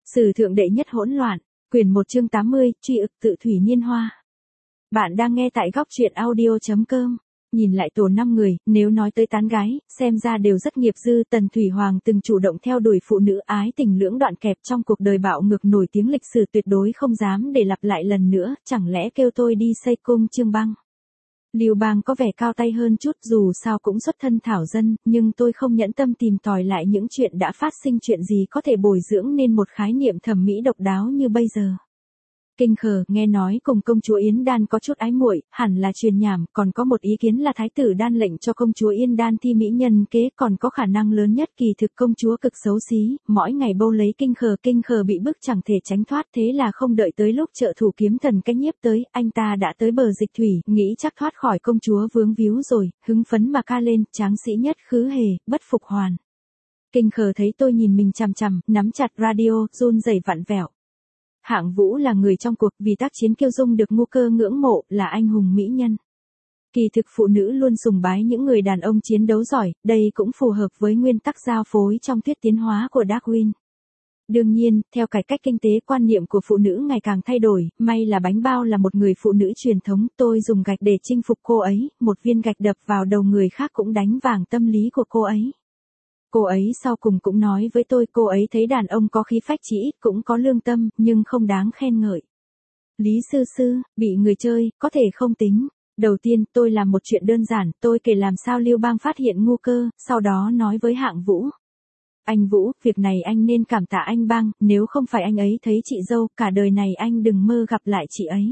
Sử thượng đệ nhất hỗn loạn, quyển 1 chương 80, truy ực tự thủy niên hoa. Bạn đang nghe tại góc truyện audio.com. Nhìn lại tổ 5 người, nếu nói tới tán gái, xem ra đều rất nghiệp dư. Tần Thủy Hoàng từng chủ động theo đuổi phụ nữ ái tình lưỡng đoạn kẹp trong cuộc đời bạo ngược nổi tiếng lịch sử, tuyệt đối không dám để lặp lại lần nữa, chẳng lẽ kêu tôi đi xây cung Trương Băng. Lưu Bang có vẻ cao tay hơn chút, dù sao cũng xuất thân thảo dân, nhưng tôi không nhẫn tâm tìm tòi lại những chuyện đã phát sinh, chuyện gì có thể bồi dưỡng nên một khái niệm thẩm mỹ độc đáo như bây giờ. Kinh Khờ nghe nói cùng công chúa Yến Đan có chút ái muội, hẳn là truyền nhảm, còn có một ý kiến là thái tử Đan lệnh cho công chúa Yên Đan thi mỹ nhân kế, còn có khả năng lớn nhất kỳ thực công chúa cực xấu xí, mỗi ngày bâu lấy Kinh Khờ bị bức chẳng thể tránh thoát, thế là không đợi tới lúc trợ thủ kiếm thần cách nhiếp tới, anh ta đã tới bờ dịch thủy, nghĩ chắc thoát khỏi công chúa vướng víu rồi, hứng phấn mà ca lên, tráng sĩ nhất khứ hề, bất phục hoàn. Kinh Khờ thấy tôi nhìn mình chằm chằm, nắm chặt radio, run rẩy vặn vẹo. Hạng Vũ là người trong cuộc, vì tác chiến kiêu dung được Ngu Cơ ngưỡng mộ, là anh hùng mỹ nhân. Kỳ thực phụ nữ luôn sùng bái những người đàn ông chiến đấu giỏi, đây cũng phù hợp với nguyên tắc giao phối trong thuyết tiến hóa của Darwin. Đương nhiên, theo cải cách kinh tế, quan niệm của phụ nữ ngày càng thay đổi, may là Bánh Bao là một người phụ nữ truyền thống, tôi dùng gạch để chinh phục cô ấy, một viên gạch đập vào đầu người khác cũng đánh vàng tâm lý của cô ấy. Cô ấy sau cùng cũng nói với tôi, cô ấy thấy đàn ông có khí phách, chỉ ít cũng có lương tâm, nhưng không đáng khen ngợi. Lý Sư, bị người chơi, có thể không tính. Đầu tiên, tôi làm một chuyện đơn giản, tôi kể làm sao Lưu Bang phát hiện Ngu Cơ, sau đó nói với Hạng Vũ. Anh Vũ, việc này anh nên cảm tạ anh Bang, nếu không phải anh ấy thấy chị dâu, cả đời này anh đừng mơ gặp lại chị ấy.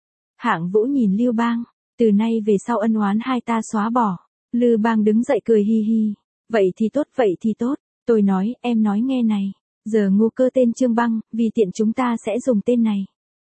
Hạng Vũ nhìn Lưu Bang, từ nay về sau ân oán hai ta xóa bỏ. Lưu Bang đứng dậy cười hi hi. Vậy thì tốt, tôi nói, em nói nghe này, giờ Ngu Cơ tên Trương Băng, vì tiện chúng ta sẽ dùng tên này.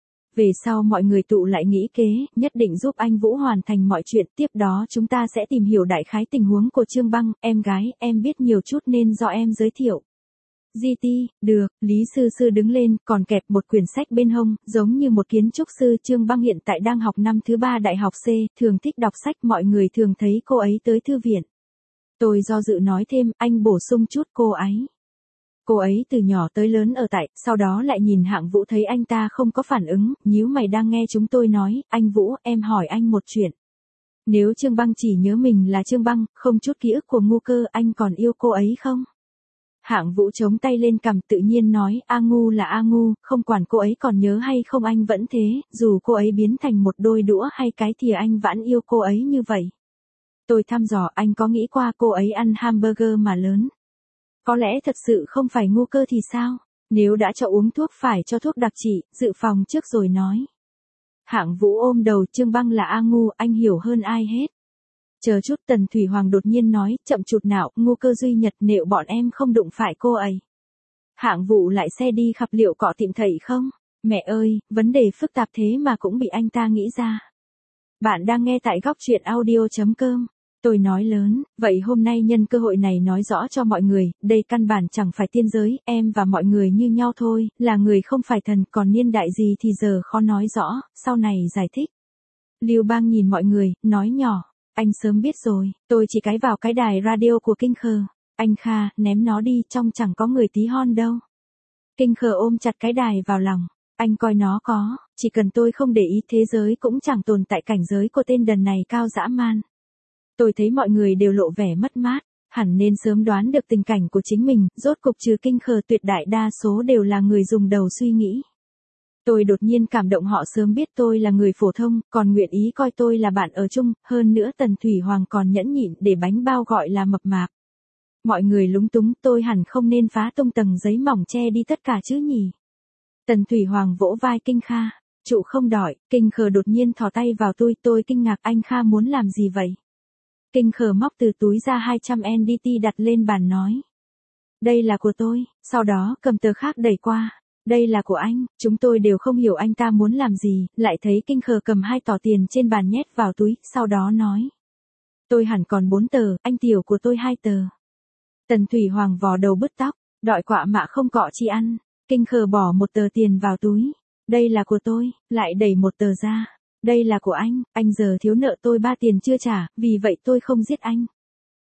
Về sau mọi người tụ lại nghĩ kế, nhất định giúp anh Vũ hoàn thành mọi chuyện, tiếp đó chúng ta sẽ tìm hiểu đại khái tình huống của Trương Băng, em gái, em biết nhiều chút nên do em giới thiệu. GT, được, Lý Sư đứng lên, còn kẹp một quyển sách bên hông, giống như một kiến trúc sư. Trương Băng hiện tại đang học năm thứ 3 đại học C, thường thích đọc sách, mọi người thường thấy cô ấy tới thư viện. Tôi do dự nói thêm, anh bổ sung chút cô ấy. Cô ấy từ nhỏ tới lớn ở tại, sau đó lại nhìn Hạng Vũ thấy anh ta không có phản ứng, nhíu mày đang nghe chúng tôi nói, anh Vũ, em hỏi anh một chuyện. Nếu Trương Băng chỉ nhớ mình là Trương Băng, không chút ký ức của Ngu Cơ, anh còn yêu cô ấy không? Hạng Vũ chống tay lên cằm tự nhiên nói, A Ngu là A Ngu, không quản cô ấy còn nhớ hay không anh vẫn thế, dù cô ấy biến thành một đôi đũa hay cái thìa anh vẫn yêu cô ấy như vậy. Tôi thăm dò, anh có nghĩ qua cô ấy ăn hamburger mà lớn? Có lẽ thật sự không phải Ngu Cơ thì sao? Nếu đã cho uống thuốc phải cho thuốc đặc trị, dự phòng trước rồi nói. Hạng Vũ ôm đầu, Trương Băng là A Ngu, anh hiểu hơn ai hết. Chờ chút, Tần Thủy Hoàng đột nhiên nói, chậm chút nào, Ngu Cơ duy nhật nệu bọn em không đụng phải cô ấy. Hạng Vũ lại xe đi khắp liệu cọ tìm thầy không? Mẹ ơi, vấn đề phức tạp thế mà cũng bị anh ta nghĩ ra. Bạn đang nghe tại góc truyện audio.com. Tôi nói lớn, vậy hôm nay nhân cơ hội này nói rõ cho mọi người, đây căn bản chẳng phải tiên giới, em và mọi người như nhau thôi, là người không phải thần, còn niên đại gì thì giờ khó nói rõ, sau này giải thích. Lưu Bang nhìn mọi người, nói nhỏ, anh sớm biết rồi, tôi chỉ cái vào cái đài radio của Kinh Khờ. Anh Kha, ném nó đi, trong chẳng có người tí hon đâu. Kinh Khờ ôm chặt cái đài vào lòng, anh coi nó có, chỉ cần tôi không để ý thế giới cũng chẳng tồn tại cảnh giới của tên đần này cao dã man. Tôi thấy mọi người đều lộ vẻ mất mát, hẳn nên sớm đoán được tình cảnh của chính mình, rốt cục trừ Kinh Khờ tuyệt đại đa số đều là người dùng đầu suy nghĩ. Tôi đột nhiên cảm động họ sớm biết tôi là người phổ thông, còn nguyện ý coi tôi là bạn ở chung, hơn nữa Tần Thủy Hoàng còn nhẫn nhịn để Bánh Bao gọi là mập mạp. Mọi người lúng túng, tôi hẳn không nên phá tung tầng giấy mỏng che đi tất cả chứ nhỉ. Tần Thủy Hoàng vỗ vai Kinh Kha, trụ không đỏi, Kinh Khờ đột nhiên thò tay vào tôi kinh ngạc, anh Kha muốn làm gì vậy? Kinh Khờ móc từ túi ra 200 NDT đặt lên bàn nói. Đây là của tôi, sau đó cầm tờ khác đẩy qua. Đây là của anh, chúng tôi đều không hiểu anh ta muốn làm gì, lại thấy Kinh Khờ cầm 2 tỏ tiền trên bàn nhét vào túi, sau đó nói. Tôi hẳn còn 4 tờ, anh tiểu của tôi 2 tờ. Tần Thủy Hoàng vò đầu bứt tóc, đọi quạ mạ không cọ chi ăn. Kinh Khờ bỏ 1 tờ tiền vào túi. Đây là của tôi, lại đẩy 1 tờ ra. Đây là của anh giờ thiếu nợ tôi 3 tiền chưa trả, vì vậy tôi không giết anh.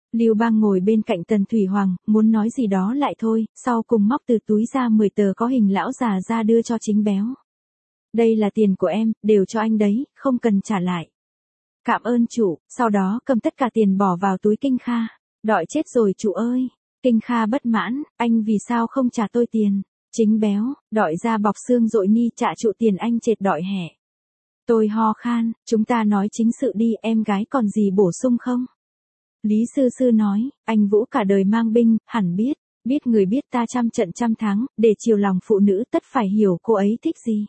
Lưu Bang ngồi bên cạnh Tần Thủy Hoàng, muốn nói gì đó lại thôi, sau cùng móc từ túi ra 10 tờ có hình lão già ra đưa cho Chính Béo. Đây là tiền của em, đều cho anh đấy, không cần trả lại. Cảm ơn chủ, sau đó cầm tất cả tiền bỏ vào túi Kinh Kha. Đọi chết rồi chủ ơi. Kinh Kha bất mãn, anh vì sao không trả tôi tiền? Chính Béo, đọi ra bọc xương dội ni trả trụ tiền anh trệt đọi hẻ. Tôi ho khan, chúng ta nói chính sự đi, em gái còn gì bổ sung không? Lý Sư Sư nói, anh Vũ cả đời mang binh, hẳn biết người biết ta trăm trận trăm thắng, để chiều lòng phụ nữ tất phải hiểu cô ấy thích gì.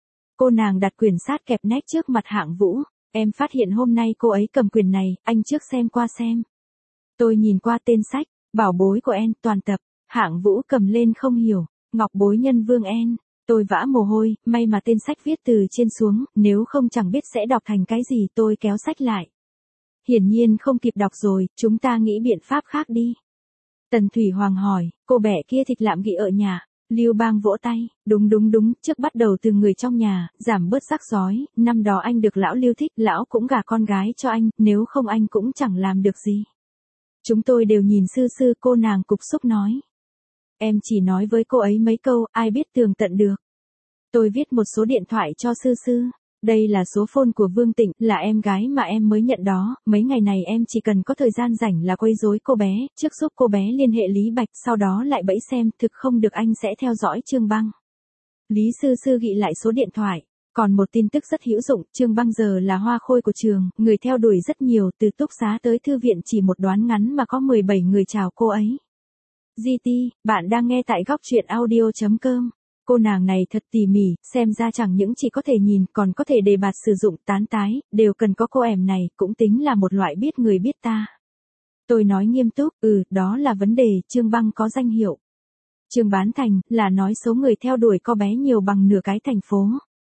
Cô nàng đặt quyển sát kẹp nách trước mặt Hạng Vũ, em phát hiện hôm nay cô ấy cầm quyển này, anh trước xem qua xem. Tôi nhìn qua tên sách, bảo bối của em, toàn tập, Hạng Vũ cầm lên không hiểu, ngọc bối nhân vương en. Tôi vã mồ hôi, may mà tên sách viết từ trên xuống, nếu không chẳng biết sẽ đọc thành cái gì. Tôi kéo sách lại. Hiển nhiên không kịp đọc rồi, chúng ta nghĩ biện pháp khác đi. Tần Thủy Hoàng hỏi, cô bẻ kia thịt lạm gị ở nhà. Lưu Bang vỗ tay, đúng, trước bắt đầu từ người trong nhà, giảm bớt rắc rối, năm đó anh được lão Lưu thích, lão cũng gả con gái cho anh, nếu không anh cũng chẳng làm được gì. Chúng tôi đều nhìn Sư Sư, cô nàng cục xúc nói. Em chỉ nói với cô ấy mấy câu, ai biết tường tận được. Tôi viết một số điện thoại cho Sư Sư. Đây là số phone của Vương Tịnh, là em gái mà em mới nhận đó, mấy ngày này em chỉ cần có thời gian rảnh là quấy rối cô bé, trước giúp cô bé liên hệ Lý Bạch, sau đó lại bẫy xem, thực không được anh sẽ theo dõi Trương Băng. Lý Sư Sư ghi lại số điện thoại. Còn một tin tức rất hữu dụng, Trương Băng giờ là hoa khôi của trường, người theo đuổi rất nhiều, từ túc xá tới thư viện chỉ một đoán ngắn mà có 17 người chào cô ấy. GT, bạn đang nghe tại góc truyện audio.com. Cô nàng này thật tỉ mỉ, xem ra chẳng những chỉ có thể nhìn, còn có thể đề bạt sử dụng tán tái, đều cần có cô em này, cũng tính là một loại biết người biết ta. Tôi nói nghiêm túc, đó là vấn đề, Trương Băng có danh hiệu. Trương Bán Thành, là nói số người theo đuổi cô bé nhiều bằng nửa cái thành phố.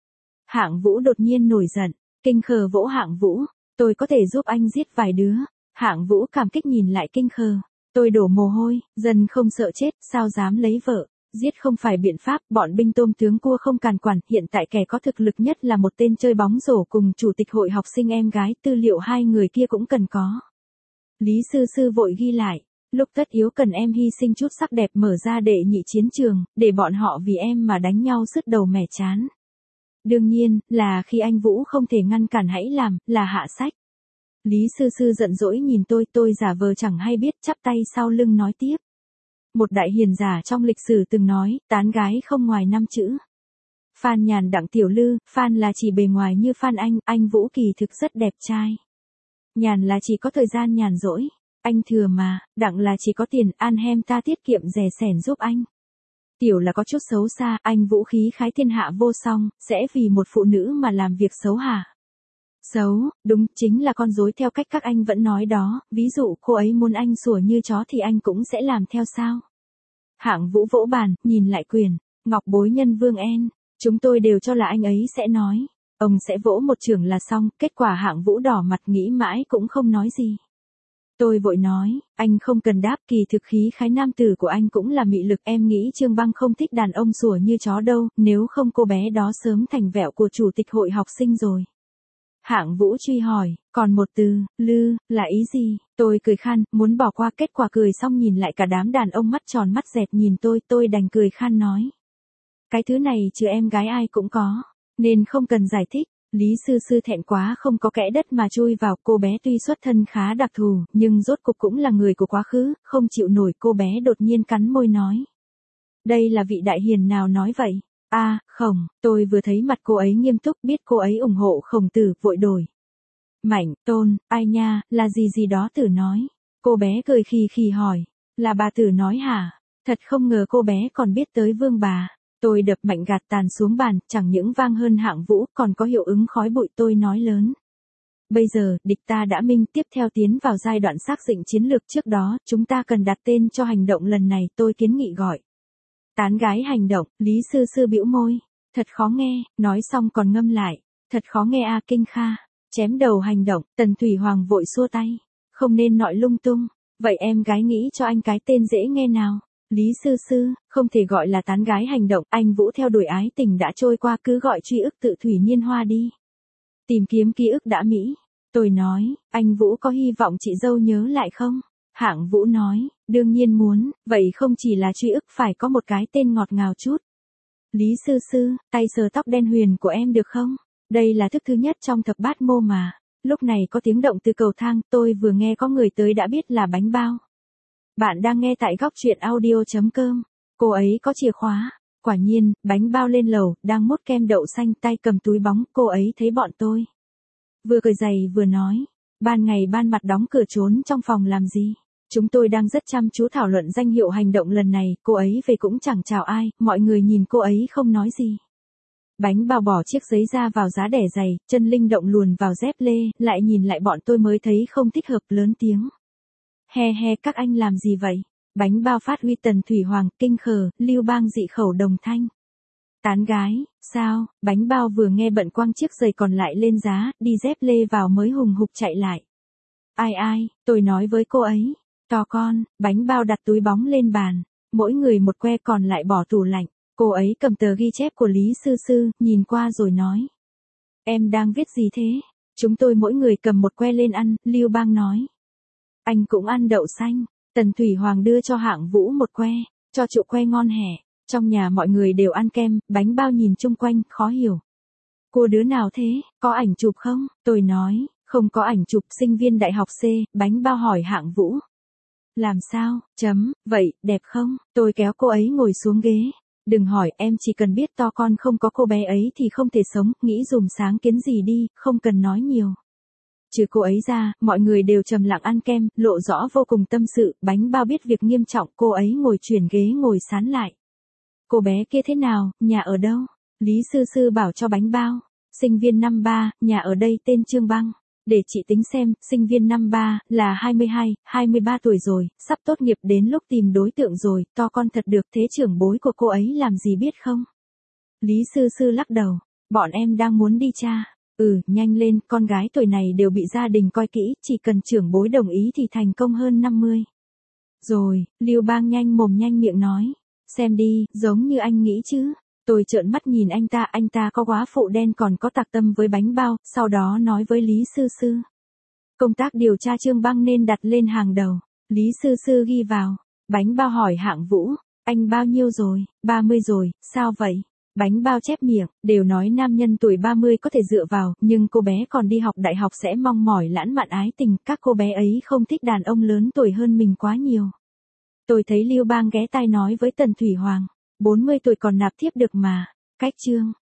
Hạng Vũ đột nhiên nổi giận, Kinh Khờ vỗ Hạng Vũ, tôi có thể giúp anh giết vài đứa. Hạng Vũ cảm kích nhìn lại Kinh Khờ, tôi đổ mồ hôi, dân không sợ chết, sao dám lấy vợ. Giết không phải biện pháp, bọn binh tôm tướng cua không càn quản, hiện tại kẻ có thực lực nhất là một tên chơi bóng rổ cùng chủ tịch hội học sinh em gái, tư liệu hai người kia cũng cần có. Lý Sư Sư vội ghi lại, lúc tất yếu cần em hy sinh chút sắc đẹp mở ra đệ nhị chiến trường, để bọn họ vì em mà đánh nhau sứt đầu mẻ chán. Đương nhiên, là khi anh Vũ không thể ngăn cản hãy làm, là hạ sách. Lý Sư Sư giận dỗi nhìn tôi giả vờ chẳng hay biết, chắp tay sau lưng nói tiếp. Một đại hiền giả trong lịch sử từng nói, tán gái không ngoài 5 chữ. Phan Nhàn Đặng Tiểu Lư, Phan là chỉ bề ngoài như Phan anh Vũ kỳ thực rất đẹp trai. Nhàn là chỉ có thời gian nhàn rỗi, anh thừa mà, Đặng là chỉ có tiền, An Hem ta tiết kiệm rẻ sẻn giúp anh. Tiểu là có chút xấu xa, anh Vũ khí khái thiên hạ vô song, sẽ vì một phụ nữ mà làm việc xấu hả? Xấu, đúng, chính là con rối theo cách các anh vẫn nói đó, ví dụ cô ấy muốn anh sủa như chó thì anh cũng sẽ làm theo sao. Hạng Vũ vỗ bàn, nhìn lại quyền, ngọc bối nhân vương en, chúng tôi đều cho là anh ấy sẽ nói, ông sẽ vỗ một chưởng là xong, kết quả Hạng Vũ đỏ mặt nghĩ mãi cũng không nói gì. Tôi vội nói, anh không cần đáp, kỳ thực khí khái nam tử của anh cũng là mị lực, em nghĩ Trương Băng không thích đàn ông sủa như chó đâu, nếu không cô bé đó sớm thành vẹo của chủ tịch hội học sinh rồi. Hạng Vũ truy hỏi, còn một từ, lư, là ý gì? Tôi cười khan, muốn bỏ qua, kết quả cười xong nhìn lại cả đám đàn ông mắt tròn mắt dẹt nhìn tôi đành cười khan nói. Cái thứ này chứ em gái ai cũng có, nên không cần giải thích. Lý Sư Sư thẹn quá không có kẽ đất mà chui vào, cô bé tuy xuất thân khá đặc thù, nhưng rốt cục cũng là người của quá khứ, không chịu nổi, cô bé đột nhiên cắn môi nói. Đây là vị đại hiền nào nói vậy? Khổng, tôi vừa thấy mặt cô ấy nghiêm túc, biết cô ấy ủng hộ Khổng Tử, vội đổi. Mảnh, Tôn, ai nha, là gì đó Tử nói. Cô bé cười khì khì hỏi, là bà Tử nói hả? Thật không ngờ cô bé còn biết tới Vương bà. Tôi đập mạnh gạt tàn xuống bàn, chẳng những vang hơn Hạng Vũ, còn có hiệu ứng khói bụi, tôi nói lớn. Bây giờ, địch ta đã minh, tiếp theo tiến vào giai đoạn xác định chiến lược, trước đó, chúng ta cần đặt tên cho hành động lần này, tôi kiến nghị gọi. Tán gái hành động, Lý Sư Sư bĩu môi. Thật khó nghe, nói xong còn ngâm lại. Thật khó nghe Kinh Kha. Chém đầu hành động, Tần Thủy Hoàng vội xua tay. Không nên nói lung tung. Vậy em gái nghĩ cho anh cái tên dễ nghe nào? Lý Sư Sư, không thể gọi là tán gái hành động, anh Vũ theo đuổi ái tình đã trôi qua, cứ gọi truy ức tự thủy niên hoa đi. Tìm kiếm ký ức đã Mỹ. Tôi nói, anh Vũ có hy vọng chị dâu nhớ lại không? Hạng Vũ nói, đương nhiên muốn, vậy không chỉ là truy ức phải có một cái tên ngọt ngào chút. Lý sư sư, tay sờ tóc đen huyền của em được không? Đây là thức thứ nhất trong thập bát mô mà. Lúc này có tiếng động từ cầu thang, tôi vừa nghe có người tới đã biết là Bánh Bao. Bạn đang nghe tại góc truyện audio.com. Cô ấy có chìa khóa. Quả nhiên, Bánh Bao lên lầu, đang mốt kem đậu xanh tay cầm túi bóng, cô ấy thấy bọn tôi. Vừa cười giày vừa nói, ban ngày ban mặt đóng cửa trốn trong phòng làm gì? Chúng tôi đang rất chăm chú thảo luận danh hiệu hành động lần này, cô ấy về cũng chẳng chào ai, mọi người nhìn cô ấy không nói gì. Bánh Bao bỏ chiếc giấy ra vào giá đẻ giày, chân linh động luồn vào dép lê, lại nhìn lại bọn tôi mới thấy không thích hợp, lớn tiếng. He he, các anh làm gì vậy? Bánh Bao phát huy Tần Thủy Hoàng, kinh khờ, Lưu Bang dị khẩu đồng thanh. Tán gái, sao? Bánh Bao vừa nghe bận quăng chiếc giày còn lại lên giá, đi dép lê vào mới hùng hục chạy lại. Ai, tôi nói với cô ấy. To con, Bánh Bao đặt túi bóng lên bàn, mỗi người một que còn lại bỏ tủ lạnh. Cô ấy cầm tờ ghi chép của Lý sư sư, nhìn qua rồi nói. Em đang viết gì thế? Chúng tôi mỗi người cầm một que lên ăn, Lưu Bang nói. Anh cũng ăn đậu xanh. Tần Thủy Hoàng đưa cho Hạng Vũ một que, cho chụ que ngon hẻ. Trong nhà mọi người đều ăn kem, Bánh Bao nhìn chung quanh, khó hiểu. Cô đứa nào thế, có ảnh chụp không? Tôi nói, không có ảnh chụp, sinh viên đại học C, Bánh Bao hỏi Hạng Vũ. Làm sao, vậy, đẹp không? Tôi kéo cô ấy ngồi xuống ghế. Đừng hỏi, em chỉ cần biết to con không có cô bé ấy thì không thể sống, nghĩ dùm sáng kiến gì đi, không cần nói nhiều. Trừ cô ấy ra, mọi người đều trầm lặng ăn kem, lộ rõ vô cùng tâm sự, Bánh Bao biết việc nghiêm trọng, cô ấy ngồi chuyển ghế ngồi sán lại. Cô bé kia thế nào, nhà ở đâu? Lý sư sư bảo cho Bánh Bao. Sinh viên năm 3, nhà ở đây tên Trương Băng. Để chị tính xem, sinh viên năm 3, là 22, 23 tuổi rồi, sắp tốt nghiệp đến lúc tìm đối tượng rồi, to con thật được, thế trưởng bối của cô ấy làm gì biết không? Lý sư sư lắc đầu, bọn em đang muốn đi cha. Nhanh lên, con gái tuổi này đều bị gia đình coi kỹ, chỉ cần trưởng bối đồng ý thì thành công hơn 50. Rồi, Lưu Bang nhanh mồm nhanh miệng nói, xem đi, giống như anh nghĩ chứ. Tôi trợn mắt nhìn anh ta có góa phụ đen còn có tạc tâm với Bánh Bao, sau đó nói với Lý sư sư. Công tác điều tra Trương Băng nên đặt lên hàng đầu. Lý sư sư ghi vào. Bánh Bao hỏi Hạng Vũ, anh bao nhiêu rồi? 30 rồi, sao vậy? Bánh Bao chép miệng, đều nói nam nhân tuổi 30 có thể dựa vào, nhưng cô bé còn đi học đại học sẽ mong mỏi lãng mạn ái tình, các cô bé ấy không thích đàn ông lớn tuổi hơn mình quá nhiều. Tôi thấy Lưu Bang ghé tai nói với Tần Thủy Hoàng, 40 tuổi còn nạp thiếp được mà. Cách Trương